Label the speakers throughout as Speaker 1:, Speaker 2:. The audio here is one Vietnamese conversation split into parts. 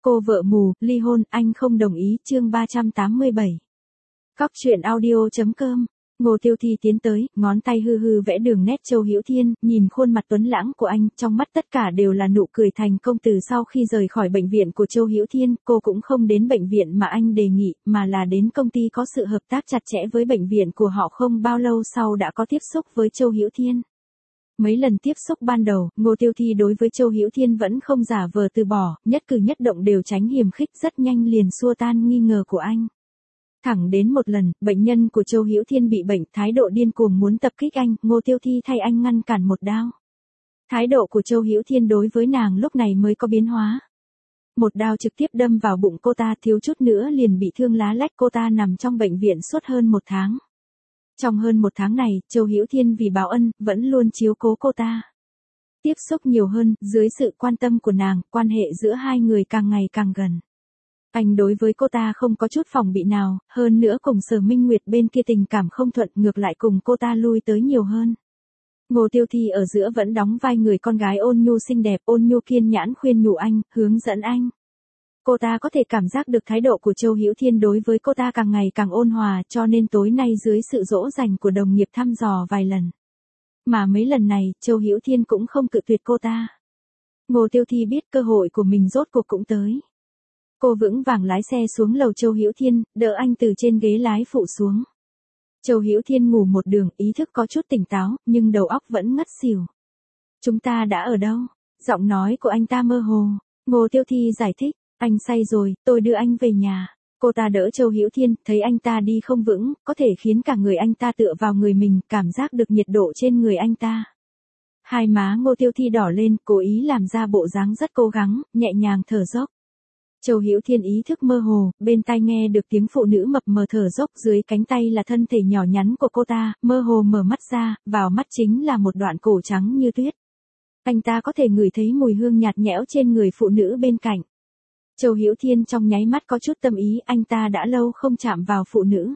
Speaker 1: Cô vợ mù, ly hôn, anh không đồng ý, chương 387. Cóc truyện audio.com. Ngô Tiêu Thi tiến tới, ngón tay hư hư vẽ đường nét Châu Hữu Thiên, nhìn khuôn mặt tuấn lãng của anh, trong mắt tất cả đều là nụ cười thành công. Từ sau khi rời khỏi bệnh viện của Châu Hữu Thiên, cô cũng không đến bệnh viện mà anh đề nghị, mà là đến công ty có sự hợp tác chặt chẽ với bệnh viện của họ. Không bao lâu sau đã có tiếp xúc với Châu Hữu Thiên. Mấy lần tiếp xúc ban đầu, Ngô Tiêu Thi đối với Châu Hữu Thiên vẫn không giả vờ từ bỏ, nhất cử nhất động đều tránh hiềm khích, rất nhanh liền xua tan nghi ngờ của anh. Thẳng đến một lần, bệnh nhân của Châu Hữu Thiên bị bệnh, thái độ điên cuồng muốn tập kích anh, Ngô Tiêu Thi thay anh ngăn cản một đao. Thái độ của Châu Hữu Thiên đối với nàng lúc này mới có biến hóa. Một đao trực tiếp đâm vào bụng cô ta, thiếu chút nữa liền bị thương lá lách. Cô ta nằm trong bệnh viện suốt hơn một tháng. Trong hơn một tháng này, Châu Hữu Thiên vì báo ân, vẫn luôn chiếu cố cô ta. Tiếp xúc nhiều hơn, dưới sự quan tâm của nàng, quan hệ giữa hai người càng ngày càng gần. Anh đối với cô ta không có chút phòng bị nào, hơn nữa cùng Sở Minh Nguyệt bên kia tình cảm không thuận, ngược lại cùng cô ta lui tới nhiều hơn. Ngô Tiêu Thi ở giữa vẫn đóng vai người con gái ôn nhu xinh đẹp, ôn nhu kiên nhẫn khuyên nhủ anh, hướng dẫn anh. Cô ta có thể cảm giác được thái độ của Châu Hữu Thiên đối với cô ta càng ngày càng ôn hòa, cho nên tối nay dưới sự dỗ dành của đồng nghiệp thăm dò vài lần. Mà mấy lần này, Châu Hữu Thiên cũng không cự tuyệt cô ta. Ngô Tiêu Thi biết cơ hội của mình rốt cuộc cũng tới. Cô vững vàng lái xe xuống lầu Châu Hữu Thiên, đỡ anh từ trên ghế lái phụ xuống. Châu Hữu Thiên ngủ một đường, ý thức có chút tỉnh táo, nhưng đầu óc vẫn ngất xỉu. Chúng ta đã ở đâu? Giọng nói của anh ta mơ hồ. Ngô Tiêu Thi giải thích, anh say rồi, tôi đưa anh về nhà. Cô ta đỡ Châu Hữu Thiên, thấy anh ta đi không vững, có thể khiến cả người anh ta tựa vào người mình, cảm giác được nhiệt độ trên người anh ta. Hai má Ngô Tiêu Thi đỏ lên, cố ý làm ra bộ dáng rất cố gắng, nhẹ nhàng thở dốc. Châu Hữu Thiên ý thức mơ hồ, bên tai nghe được tiếng phụ nữ mập mờ thở dốc, dưới cánh tay là thân thể nhỏ nhắn của cô ta, mơ hồ mở mắt ra, vào mắt chính là một đoạn cổ trắng như tuyết. Anh ta có thể ngửi thấy mùi hương nhạt nhẽo trên người phụ nữ bên cạnh. Châu Hữu Thiên trong nháy mắt có chút tâm ý, anh ta đã lâu không chạm vào phụ nữ.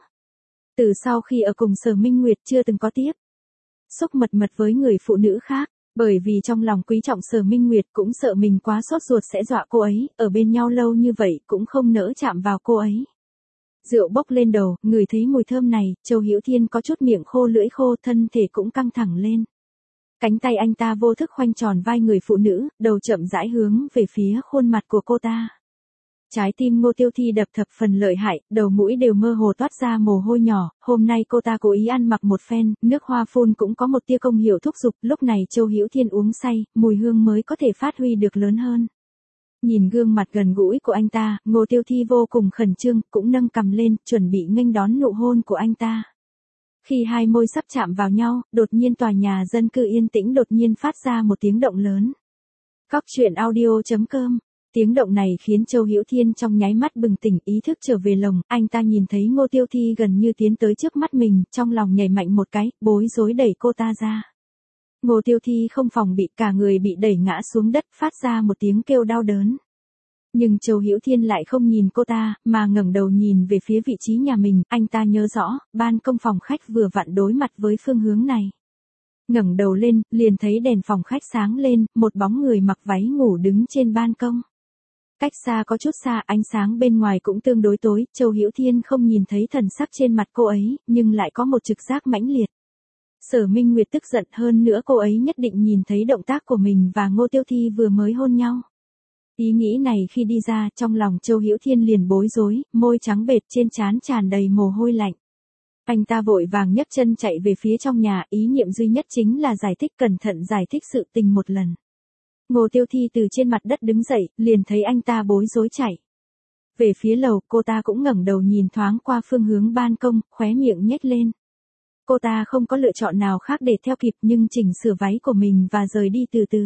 Speaker 1: Từ sau khi ở cùng Sở Minh Nguyệt chưa từng có tiếp xúc mật với người phụ nữ khác. Bởi vì trong lòng quý trọng Sở Minh Nguyệt, cũng sợ mình quá sốt ruột sẽ dọa cô ấy, ở bên nhau lâu như vậy cũng không nỡ chạm vào cô ấy. Rượu bốc lên đầu, ngửi thấy mùi thơm này, Châu Hữu Thiên có chút miệng khô lưỡi khô, thân thể cũng căng thẳng lên. Cánh tay anh ta vô thức khoanh tròn vai người phụ nữ, đầu chậm rãi hướng về phía khuôn mặt của cô ta. Trái tim Ngô Tiêu Thi đập thập phần lợi hại, đầu mũi đều mơ hồ toát ra mồ hôi nhỏ, hôm nay cô ta cố ý ăn mặc một phen, nước hoa phun cũng có một tia công hiệu thúc giục, lúc này Châu Hữu Thiên uống say, mùi hương mới có thể phát huy được lớn hơn. Nhìn gương mặt gần gũi của anh ta, Ngô Tiêu Thi vô cùng khẩn trương, cũng nâng cằm lên, chuẩn bị nghênh đón nụ hôn của anh ta. Khi hai môi sắp chạm vào nhau, đột nhiên tòa nhà dân cư yên tĩnh đột nhiên phát ra một tiếng động lớn. Cóc truyện audio.com. Tiếng động này khiến Châu Hữu Thiên trong nháy mắt bừng tỉnh, ý thức trở về lồng, anh ta nhìn thấy Ngô Tiêu Thi gần như tiến tới trước mắt mình, trong lòng nhảy mạnh một cái, bối rối đẩy cô ta ra. Ngô Tiêu Thi không phòng bị, cả người bị đẩy ngã xuống đất, phát ra một tiếng kêu đau đớn. Nhưng Châu Hữu Thiên lại không nhìn cô ta, mà ngẩng đầu nhìn về phía vị trí nhà mình, anh ta nhớ rõ, ban công phòng khách vừa vặn đối mặt với phương hướng này. Ngẩng đầu lên, liền thấy đèn phòng khách sáng lên, một bóng người mặc váy ngủ đứng trên ban công. Cách xa có chút xa, ánh sáng bên ngoài cũng tương đối tối, Châu Hữu Thiên không nhìn thấy thần sắc trên mặt cô ấy, nhưng lại có một trực giác mãnh liệt. Sở Minh Nguyệt tức giận, hơn nữa cô ấy nhất định nhìn thấy động tác của mình và Ngô Tiêu Thi vừa mới hôn nhau. Ý nghĩ này khi đi ra, trong lòng Châu Hữu Thiên liền bối rối, môi trắng bệt, trên trán tràn đầy mồ hôi lạnh. Anh ta vội vàng nhấc chân chạy về phía trong nhà, ý niệm duy nhất chính là giải thích, cẩn thận giải thích sự tình một lần. Ngô Tiêu Thi từ trên mặt đất đứng dậy, liền thấy anh ta bối rối chạy về phía lầu, cô ta cũng ngẩng đầu nhìn thoáng qua phương hướng ban công, khóe miệng nhếch lên. Cô ta không có lựa chọn nào khác để theo kịp, nhưng chỉnh sửa váy của mình và rời đi từ từ.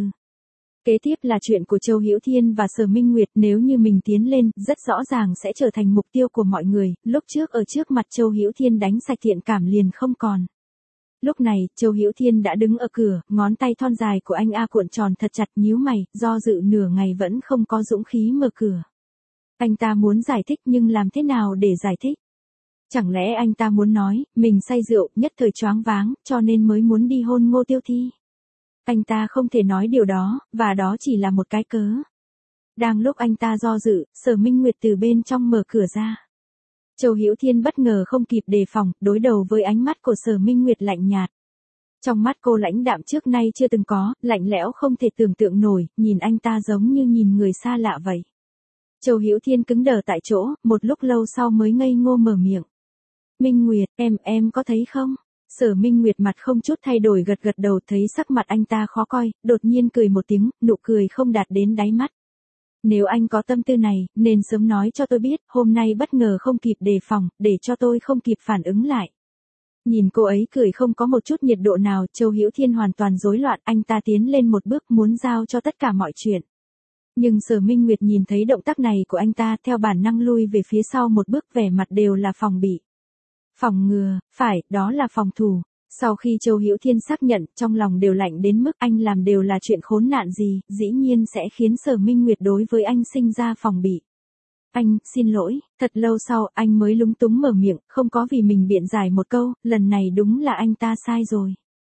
Speaker 1: Kế tiếp là chuyện của Châu Hữu Thiên và Sở Minh Nguyệt, nếu như mình tiến lên, rất rõ ràng sẽ trở thành mục tiêu của mọi người, lúc trước ở trước mặt Châu Hữu Thiên đánh sạch thiện cảm liền không còn. Lúc này, Châu Hữu Thiên đã đứng ở cửa, ngón tay thon dài của anh cuộn tròn thật chặt, nhíu mày, do dự nửa ngày vẫn không có dũng khí mở cửa. Anh ta muốn giải thích nhưng làm thế nào để giải thích? Chẳng lẽ anh ta muốn nói, mình say rượu, nhất thời choáng váng, cho nên mới muốn đi hôn Ngô Tiêu Thi? Anh ta không thể nói điều đó, và đó chỉ là một cái cớ. Đang lúc anh ta do dự, Sở Minh Nguyệt từ bên trong mở cửa ra. Châu Hữu Thiên bất ngờ không kịp đề phòng, đối đầu với ánh mắt của Sở Minh Nguyệt lạnh nhạt. Trong mắt cô lãnh đạm trước nay chưa từng có, lạnh lẽo không thể tưởng tượng nổi, nhìn anh ta giống như nhìn người xa lạ vậy. Châu Hữu Thiên cứng đờ tại chỗ, một lúc lâu sau mới ngây ngô mở miệng. Minh Nguyệt, em có thấy không? Sở Minh Nguyệt mặt không chút thay đổi gật gật đầu, thấy sắc mặt anh ta khó coi, đột nhiên cười một tiếng, nụ cười không đạt đến đáy mắt. Nếu anh có tâm tư này, nên sớm nói cho tôi biết, hôm nay bất ngờ không kịp đề phòng, để cho tôi không kịp phản ứng lại. Nhìn cô ấy cười không có một chút nhiệt độ nào, Châu Hữu Thiên hoàn toàn rối loạn, anh ta tiến lên một bước muốn giao cho tất cả mọi chuyện. Nhưng Sở Minh Nguyệt nhìn thấy động tác này của anh ta, theo bản năng lui về phía sau một bước, vẻ mặt đều là phòng bị. Phòng ngừa, phải, đó là phòng thủ. Sau khi Châu Hữu Thiên xác nhận, trong lòng đều lạnh đến mức anh làm đều là chuyện khốn nạn gì, dĩ nhiên sẽ khiến Sở Minh Nguyệt đối với anh sinh ra phòng bị. Anh, xin lỗi, thật lâu sau anh mới lúng túng mở miệng, không có vì mình biện giải một câu, lần này đúng là anh ta sai rồi.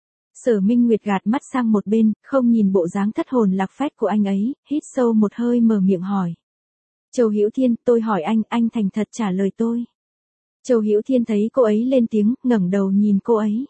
Speaker 1: Sở Minh Nguyệt gạt mắt sang một bên, không nhìn bộ dáng thất hồn lạc phách của anh ấy, hít sâu một hơi mở miệng hỏi. Châu Hữu Thiên, tôi hỏi anh thành thật trả lời tôi. Châu Hữu Thiên thấy cô ấy lên tiếng, ngẩng đầu nhìn cô ấy.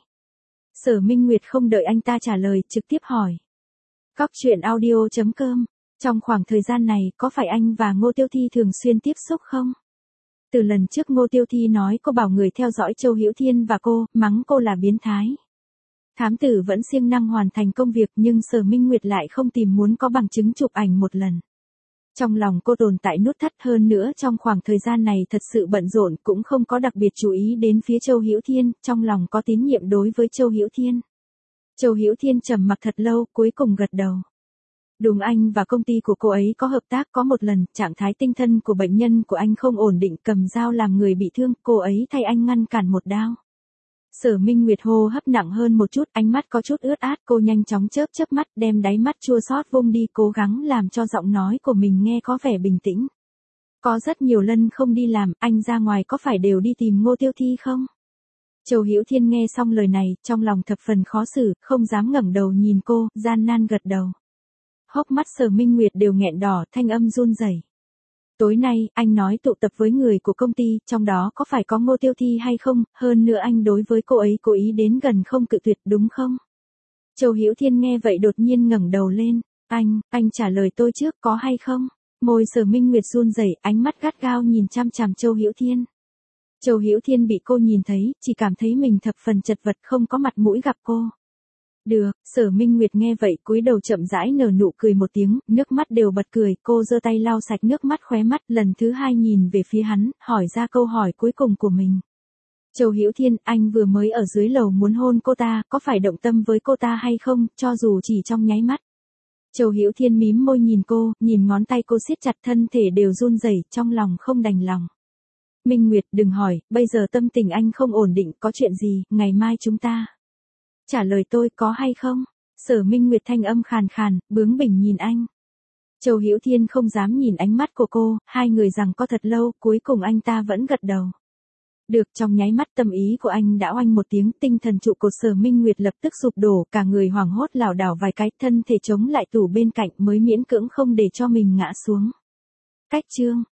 Speaker 1: Sở Minh Nguyệt không đợi anh ta trả lời, trực tiếp hỏi. Cóc truyện audio.com, trong khoảng thời gian này có phải anh và Ngô Tiêu Thi thường xuyên tiếp xúc không? Từ lần trước Ngô Tiêu Thi nói cô bảo người theo dõi Châu Hữu Thiên và cô, mắng cô là biến thái. Thám tử vẫn siêng năng hoàn thành công việc nhưng Sở Minh Nguyệt lại không tìm muốn có bằng chứng chụp ảnh một lần. Trong lòng cô tồn tại nút thắt, hơn nữa trong khoảng thời gian này thật sự bận rộn, cũng không có đặc biệt chú ý đến phía Châu Hữu Thiên, trong lòng có tín nhiệm đối với Châu Hữu Thiên. Châu Hữu Thiên trầm mặc thật lâu, cuối cùng gật đầu. Đúng, anh và công ty của cô ấy có hợp tác, có một lần, trạng thái tinh thần của bệnh nhân của anh không ổn định, cầm dao làm người bị thương, cô ấy thay anh ngăn cản một đao. Sở Minh Nguyệt hô hấp nặng hơn một chút, ánh mắt có chút ướt át, cô nhanh chóng chớp mắt, đem đáy mắt chua xót vung đi, cố gắng làm cho giọng nói của mình nghe có vẻ bình tĩnh. Có rất nhiều lần không đi làm, anh ra ngoài có phải đều đi tìm Ngô Tiêu Thi không? Châu Hữu Thiên nghe xong lời này, trong lòng thập phần khó xử, không dám ngẩng đầu nhìn cô, gian nan gật đầu. Hốc mắt Sở Minh Nguyệt đều nghẹn đỏ, thanh âm run rẩy. Tối nay, anh nói tụ tập với người của công ty, trong đó có phải có Ngô Tiêu Thi hay không, hơn nữa anh đối với cô ấy cố ý đến gần không cự tuyệt đúng không? Châu Hữu Thiên nghe vậy đột nhiên ngẩng đầu lên, anh trả lời tôi trước, có hay không? Môi Sở Minh Nguyệt run rẩy, ánh mắt gắt gao nhìn chằm chằm Châu Hữu Thiên. Châu Hữu Thiên bị cô nhìn thấy, chỉ cảm thấy mình thập phần chật vật, không có mặt mũi gặp cô. Được, Sở Minh Nguyệt nghe vậy cúi đầu chậm rãi nở nụ cười một tiếng, nước mắt đều bật cười, cô giơ tay lau sạch nước mắt khóe mắt, lần thứ hai nhìn về phía hắn, hỏi ra câu hỏi cuối cùng của mình. Châu Hữu Thiên, anh vừa mới ở dưới lầu muốn hôn cô ta, có phải động tâm với cô ta hay không, cho dù chỉ trong nháy mắt. Châu Hữu Thiên mím môi nhìn cô, nhìn ngón tay cô siết chặt, thân thể đều run rẩy, trong lòng không đành lòng. Minh Nguyệt, đừng hỏi, bây giờ tâm tình anh không ổn định, có chuyện gì, ngày mai chúng ta. Trả lời tôi, có hay không? Sở Minh Nguyệt thanh âm khàn khàn, bướng bỉnh nhìn anh. Châu Hữu Thiên không dám nhìn ánh mắt của cô, hai người rằng có thật lâu, cuối cùng anh ta vẫn gật đầu. Được, trong nháy mắt tâm ý của anh đã oanh một tiếng, tinh thần trụ cột Sở Minh Nguyệt lập tức sụp đổ, cả người hoảng hốt lảo đảo vài cái, thân thể chống lại tủ bên cạnh mới miễn cưỡng không để cho mình ngã xuống. Cách chương